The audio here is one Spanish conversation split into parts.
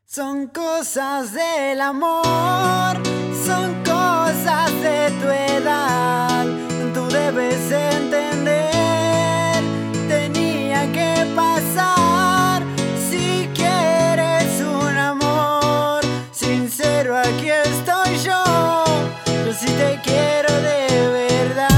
Son cosas del amor, son cosas de tu edad. Tú debes entender, tenía que pasar. Si quieres un amor sincero, aquí estoy yo. Yo sí te quiero de verdad.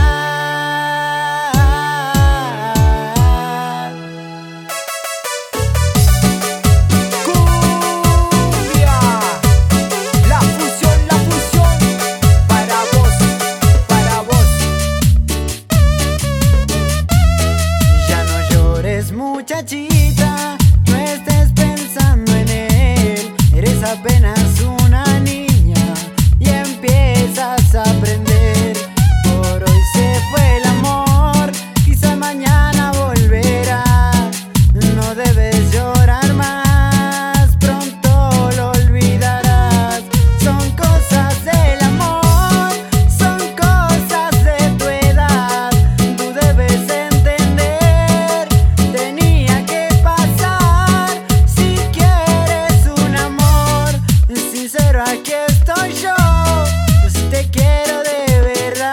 Muchachita, no estés pensando en él. Eres apenas una niña y empiezas a aprender. Por hoy se fue el amor, quizá mañana volverá. No debes llorar más, pronto lo olvidarás. Son cosas del amor, son cosas de tu edad. Tú debes entender, tenía que pasar. Si quieres un amor sincero, aquí estoy yo. Yo sí te quiero de verdad.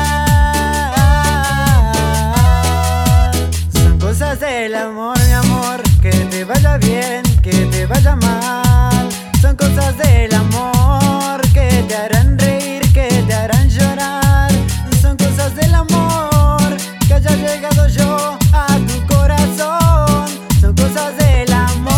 Son cosas del amor, mi amor, que te vaya bien, que te vaya mal. Son cosas del amor que te harán reír, que te harán llorar. Son cosas del amor que haya llegado yo a tu corazón. Son cosas del amor.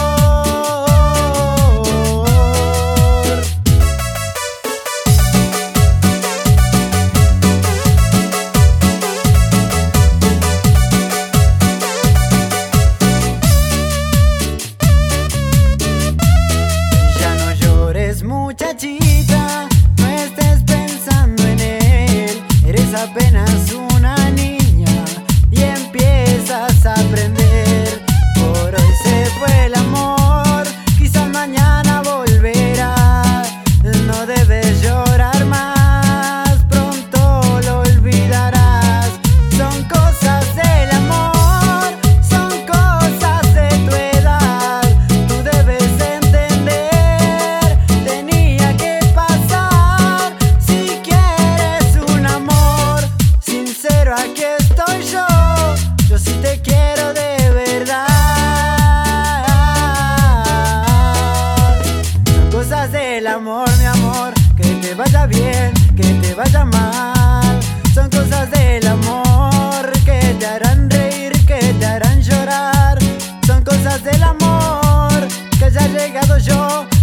Ya no llores, muchachita, no estés pensando en él. Eres apenas una niña y empiezas a aprender. Por hoy se fue el amor, quizás mañana volverá. No debes llorar más, pronto lo olvidarás. Son cosas del amor, son cosas de tu edad. Tú debes entender, tenía que pasar. Si quieres un amor sincero, aquí estoy yo. Yo sí te quiero de verdad. Son cosas del amor, mi amor, que te vaya bien, que te vaya mal. Son cosas del amor que te harán reír, que te harán llorar. Son cosas del amor que haya llegado yo